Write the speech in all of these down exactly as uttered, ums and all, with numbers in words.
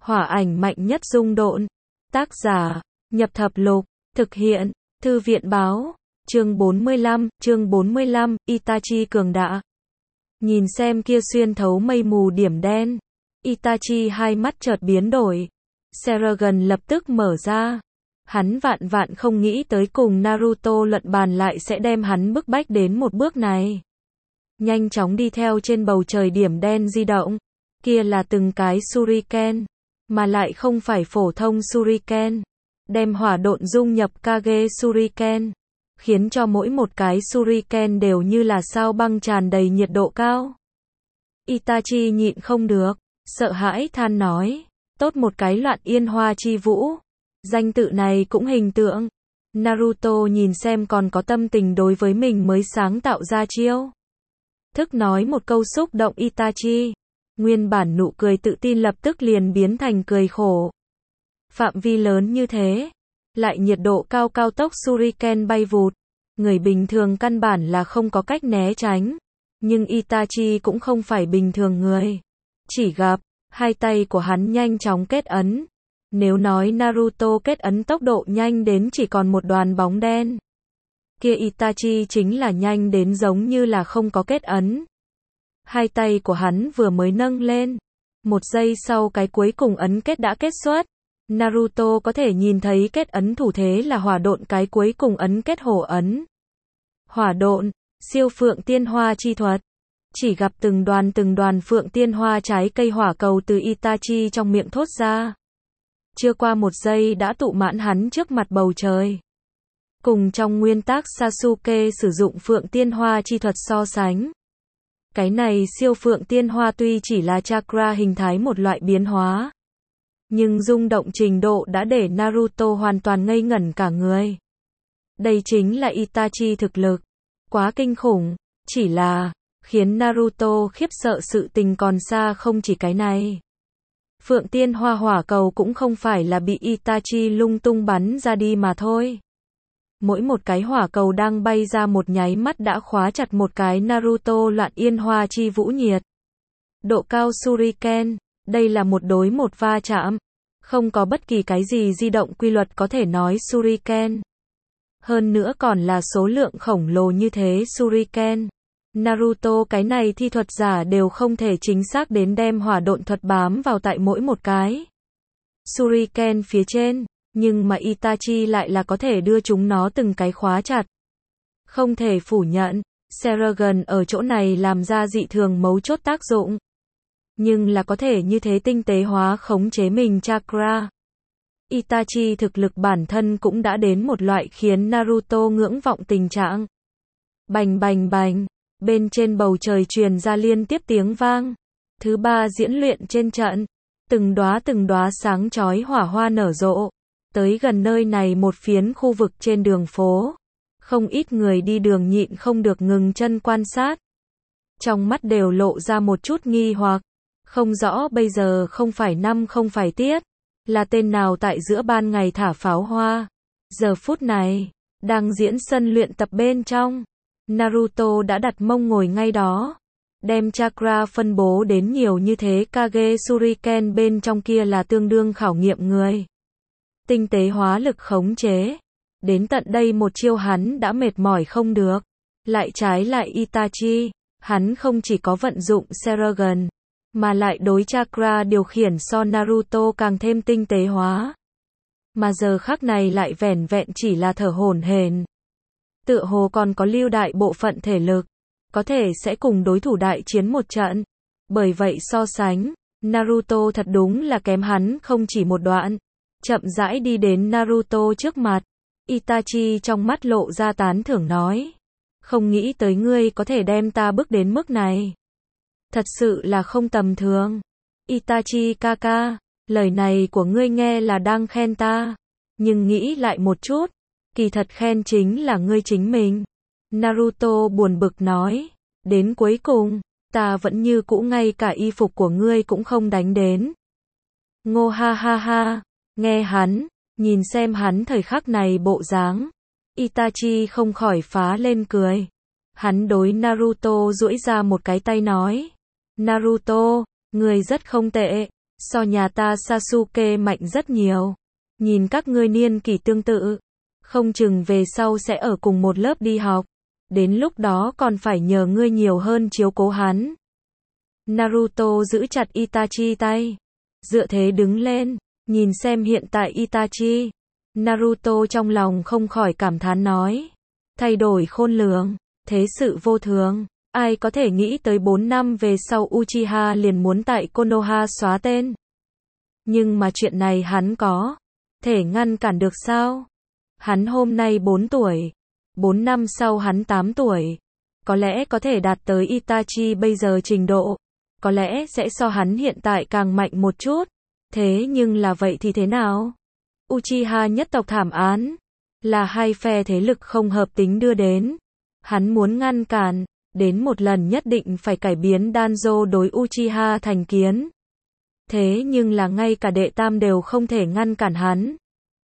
Hỏa ảnh mạnh nhất dung độn. Tác giả, Nhập Thập Lục, thực hiện, Thư viện báo, chương bốn mươi lăm, chương bốn mươi lăm, Itachi cường đại. Nhìn xem kia xuyên thấu mây mù điểm đen, Itachi hai mắt chợt biến đổi. Seragon lập tức mở ra. Hắn vạn vạn không nghĩ tới cùng Naruto luận bàn lại sẽ đem hắn bức bách đến một bước này. Nhanh chóng đi theo trên bầu trời điểm đen di động. Kia là từng cái Shuriken, mà lại không phải phổ thông Shuriken. Đem hỏa độn dung nhập Kage Shuriken, khiến cho mỗi một cái Shuriken đều như là sao băng tràn đầy nhiệt độ cao. Itachi nhịn không được, sợ hãi than nói, tốt một cái loạn yên hoa chi vũ. Danh tự này cũng hình tượng. Naruto nhìn xem còn có tâm tình đối với mình mới sáng tạo ra chiêu. Thức nói một câu xúc động Itachi. Nguyên bản nụ cười tự tin lập tức liền biến thành cười khổ. Phạm vi lớn như thế, lại nhiệt độ cao cao tốc Shuriken bay vụt. Người bình thường căn bản là không có cách né tránh. Nhưng Itachi cũng không phải bình thường người. Chỉ gặp, hai tay của hắn nhanh chóng kết ấn. Nếu nói Naruto kết ấn tốc độ nhanh đến chỉ còn một đoàn bóng đen, kia Itachi chính là nhanh đến giống như là không có kết ấn. Hai tay của hắn vừa mới nâng lên, một giây sau cái cuối cùng ấn kết đã kết xuất. Naruto có thể nhìn thấy kết ấn thủ thế là hỏa độn, cái cuối cùng ấn kết hổ ấn. Hỏa độn, siêu phượng tiên hoa chi thuật. Chỉ gặp từng đoàn từng đoàn phượng tiên hoa trái cây hỏa cầu từ Itachi trong miệng thốt ra. Chưa qua một giây đã tụ mãn hắn trước mặt bầu trời. Cùng trong nguyên tắc Sasuke sử dụng phượng tiên hoa chi thuật so sánh. Cái này siêu phượng tiên hoa tuy chỉ là chakra hình thái một loại biến hóa, nhưng rung động trình độ đã để Naruto hoàn toàn ngây ngẩn cả người. Đây chính là Itachi thực lực. Quá kinh khủng. Chỉ là, khiến Naruto khiếp sợ sự tình còn xa không chỉ cái này. Phượng tiên hoa hỏa cầu cũng không phải là bị Itachi lung tung bắn ra đi mà thôi. Mỗi một cái hỏa cầu đang bay ra một nháy mắt đã khóa chặt một cái Naruto loạn yên hoa chi vũ nhiệt. Độ cao Shuriken, đây là một đối một va chạm. Không có bất kỳ cái gì di động quy luật có thể nói Shuriken. Hơn nữa còn là số lượng khổng lồ như thế Shuriken. Naruto cái này thi thuật giả đều không thể chính xác đến đem hỏa độn thuật bám vào tại mỗi một cái Shuriken phía trên, nhưng mà Itachi lại là có thể đưa chúng nó từng cái khóa chặt. Không thể phủ nhận, Seragon ở chỗ này làm ra dị thường mấu chốt tác dụng. Nhưng là có thể như thế tinh tế hóa khống chế mình chakra. Itachi thực lực bản thân cũng đã đến một loại khiến Naruto ngưỡng vọng tình trạng. Bành bành bành. Bên trên bầu trời truyền ra liên tiếp tiếng vang. Thứ ba diễn luyện trên trận. Từng đóa từng đóa sáng chói hỏa hoa nở rộ. Tới gần nơi này một phiến khu vực trên đường phố. Không ít người đi đường nhịn không được ngừng chân quan sát. Trong mắt đều lộ ra một chút nghi hoặc. Không rõ bây giờ không phải năm không phải tiết. Là tên nào tại giữa ban ngày thả pháo hoa. Giờ phút này, đang diễn sân luyện tập bên trong. Naruto đã đặt mông ngồi ngay đó. Đem chakra phân bố đến nhiều như thế Kage Shuriken bên trong kia là tương đương khảo nghiệm người. Tinh tế hóa lực khống chế. Đến tận đây một chiêu hắn đã mệt mỏi không được. Lại trái lại Itachi, hắn không chỉ có vận dụng Seragon, mà lại đối chakra điều khiển so Naruto càng thêm tinh tế hóa. Mà giờ khắc này lại vẻn vẹn chỉ là thở hổn hển. Tựa hồ còn có lưu đại bộ phận thể lực, có thể sẽ cùng đối thủ đại chiến một trận. Bởi vậy so sánh, Naruto thật đúng là kém hắn không chỉ một đoạn. Chậm rãi đi đến Naruto trước mặt. Itachi trong mắt lộ ra tán thưởng nói. Không nghĩ tới ngươi có thể đem ta bước đến mức này. Thật sự là không tầm thường. Itachi kaka, lời này của ngươi nghe là đang khen ta. Nhưng nghĩ lại một chút, kỳ thật khen chính là ngươi chính mình. Naruto buồn bực nói. Đến cuối cùng, ta vẫn như cũ ngay cả y phục của ngươi cũng không đánh đến. Ngô ha ha ha, nghe hắn, nhìn xem hắn thời khắc này bộ dáng. Itachi không khỏi phá lên cười. Hắn đối Naruto duỗi ra một cái tay nói. Naruto, ngươi rất không tệ. So nhà ta Sasuke mạnh rất nhiều. Nhìn các ngươi niên kỷ tương tự, không chừng về sau sẽ ở cùng một lớp đi học. Đến lúc đó còn phải nhờ ngươi nhiều hơn chiếu cố hắn. Naruto giữ chặt Itachi tay, dựa thế đứng lên, nhìn xem hiện tại Itachi. Naruto trong lòng không khỏi cảm thán nói, thay đổi khôn lường, thế sự vô thường, ai có thể nghĩ tới bốn năm về sau Uchiha liền muốn tại Konoha xóa tên. Nhưng mà chuyện này hắn có thể ngăn cản được sao? Hắn hôm nay bốn tuổi, bốn năm sau hắn tám tuổi, có lẽ có thể đạt tới Itachi bây giờ trình độ, có lẽ sẽ so hắn hiện tại càng mạnh một chút. Thế nhưng là vậy thì thế nào? Uchiha nhất tộc thảm án, là hai phe thế lực không hợp tính đưa đến. Hắn muốn ngăn cản, đến một lần nhất định phải cải biến Danzo đối Uchiha thành kiến. Thế nhưng là ngay cả đệ tam đều không thể ngăn cản hắn.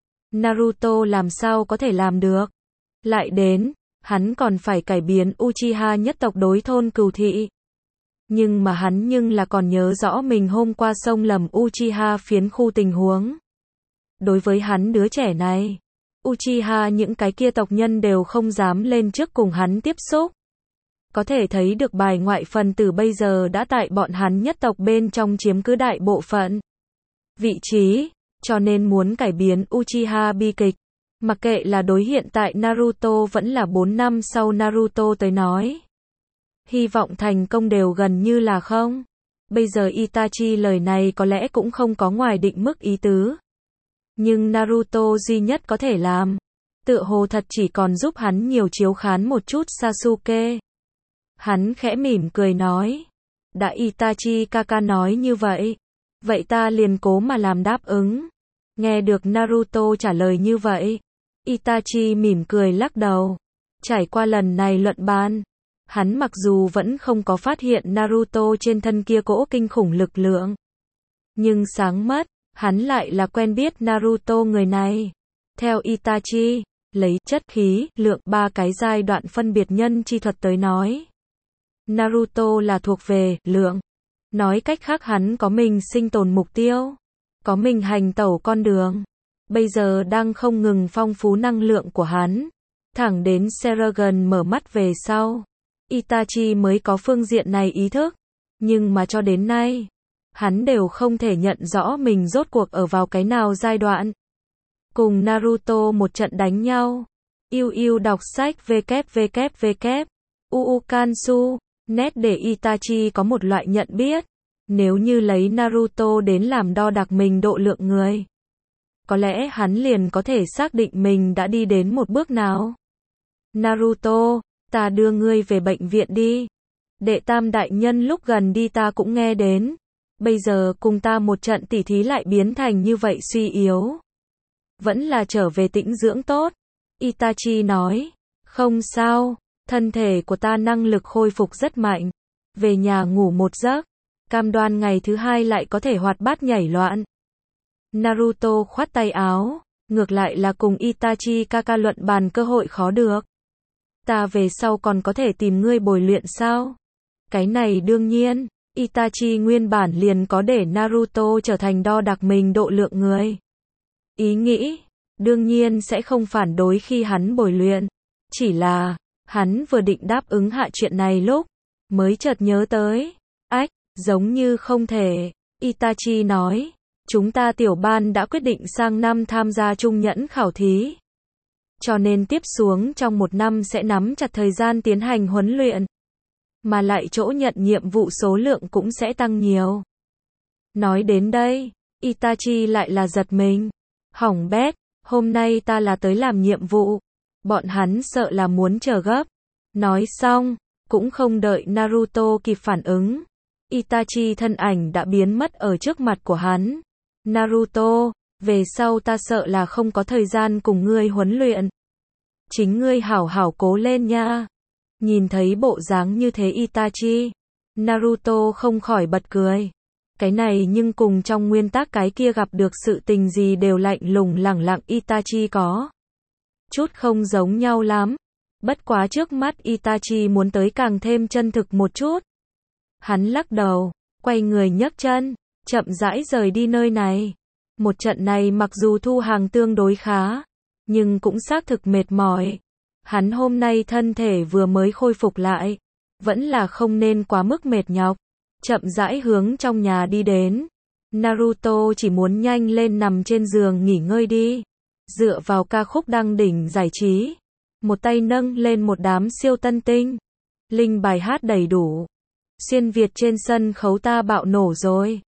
Naruto làm sao có thể làm được? Lại đến, hắn còn phải cải biến Uchiha nhất tộc đối thôn Cừu Thị. Nhưng mà hắn nhưng là còn nhớ rõ mình hôm qua xông lầm Uchiha phiến khu tình huống. Đối với hắn đứa trẻ này, Uchiha những cái kia tộc nhân đều không dám lên trước cùng hắn tiếp xúc. Có thể thấy được bài ngoại phần tử bây giờ đã tại bọn hắn nhất tộc bên trong chiếm cứ đại bộ phận vị trí, cho nên muốn cải biến Uchiha bi kịch. Mặc kệ là đối hiện tại Naruto vẫn là bốn năm sau Naruto tới nói. Hy vọng thành công đều gần như là không. Bây giờ Itachi lời này có lẽ cũng không có ngoài định mức ý tứ. Nhưng Naruto duy nhất có thể làm, tựa hồ thật chỉ còn giúp hắn nhiều chiếu khán một chút Sasuke. Hắn khẽ mỉm cười nói, đã Itachi kaka nói như vậy, vậy ta liền cố mà làm đáp ứng. Nghe được Naruto trả lời như vậy, Itachi mỉm cười lắc đầu. Trải qua lần này luận bàn, hắn mặc dù vẫn không có phát hiện Naruto trên thân kia cỗ kinh khủng lực lượng, nhưng sáng mắt, hắn lại là quen biết Naruto người này. Theo Itachi, lấy chất khí, lượng ba cái giai đoạn phân biệt nhân chi thuật tới nói, Naruto là thuộc về lượng. Nói cách khác hắn có mình sinh tồn mục tiêu, có mình hành tẩu con đường. Bây giờ đang không ngừng phong phú năng lượng của hắn, thẳng đến Seragon mở mắt về sau, Itachi mới có phương diện này ý thức. Nhưng mà cho đến nay, hắn đều không thể nhận rõ mình rốt cuộc ở vào cái nào giai đoạn. Cùng Naruto một trận đánh nhau. Yêu yêu đọc sách www. Uukansu. Nét để Itachi có một loại nhận biết. Nếu như lấy Naruto đến làm đo đạc mình độ lượng người, có lẽ hắn liền có thể xác định mình đã đi đến một bước nào. Naruto, ta đưa ngươi về bệnh viện đi. Đệ tam đại nhân lúc gần đi ta cũng nghe đến. Bây giờ cùng ta một trận tỉ thí lại biến thành như vậy suy yếu. Vẫn là trở về tĩnh dưỡng tốt. Itachi nói, không sao, thân thể của ta năng lực khôi phục rất mạnh. Về nhà ngủ một giấc, cam đoan ngày thứ hai lại có thể hoạt bát nhảy loạn. Naruto khoát tay áo, ngược lại là cùng Itachi kaka luận bàn cơ hội khó được. Ta về sau còn có thể tìm ngươi bồi luyện sao? Cái này đương nhiên, Itachi nguyên bản liền có để Naruto trở thành đo đạc mình độ lượng người. Ý nghĩ, đương nhiên sẽ không phản đối khi hắn bồi luyện. Chỉ là, hắn vừa định đáp ứng hạ chuyện này lúc, mới chợt nhớ tới. Ách, giống như không thể. Itachi nói, chúng ta tiểu ban đã quyết định sang năm tham gia trung nhẫn khảo thí. Cho nên tiếp xuống trong một năm sẽ nắm chặt thời gian tiến hành huấn luyện. Mà lại chỗ nhận nhiệm vụ số lượng cũng sẽ tăng nhiều. Nói đến đây, Itachi lại là giật mình. Hỏng bét, hôm nay ta là tới làm nhiệm vụ. Bọn hắn sợ là muốn chờ gấp. Nói xong, cũng không đợi Naruto kịp phản ứng. Itachi thân ảnh đã biến mất ở trước mặt của hắn. Naruto, về sau ta sợ là không có thời gian cùng ngươi huấn luyện. Chính ngươi hảo hảo cố lên nha. Nhìn thấy bộ dáng như thế Itachi, Naruto không khỏi bật cười. Cái này nhưng cùng trong nguyên tắc cái kia gặp được sự tình gì đều lạnh lùng lẳng lặng Itachi có chút không giống nhau lắm. Bất quá trước mắt Itachi muốn tới càng thêm chân thực một chút. Hắn lắc đầu, quay người nhấc chân, chậm rãi rời đi nơi này. Một trận này mặc dù thu hàng tương đối khá, nhưng cũng xác thực mệt mỏi. Hắn hôm nay thân thể vừa mới khôi phục lại, vẫn là không nên quá mức mệt nhọc. Chậm rãi hướng trong nhà đi đến. Naruto chỉ muốn nhanh lên nằm trên giường nghỉ ngơi đi. Dựa vào ca khúc đăng đỉnh giải trí. Một tay nâng lên một đám siêu tân tinh. Linh bài hát đầy đủ. Xuyên Việt trên sân khấu ta bạo nổ rồi.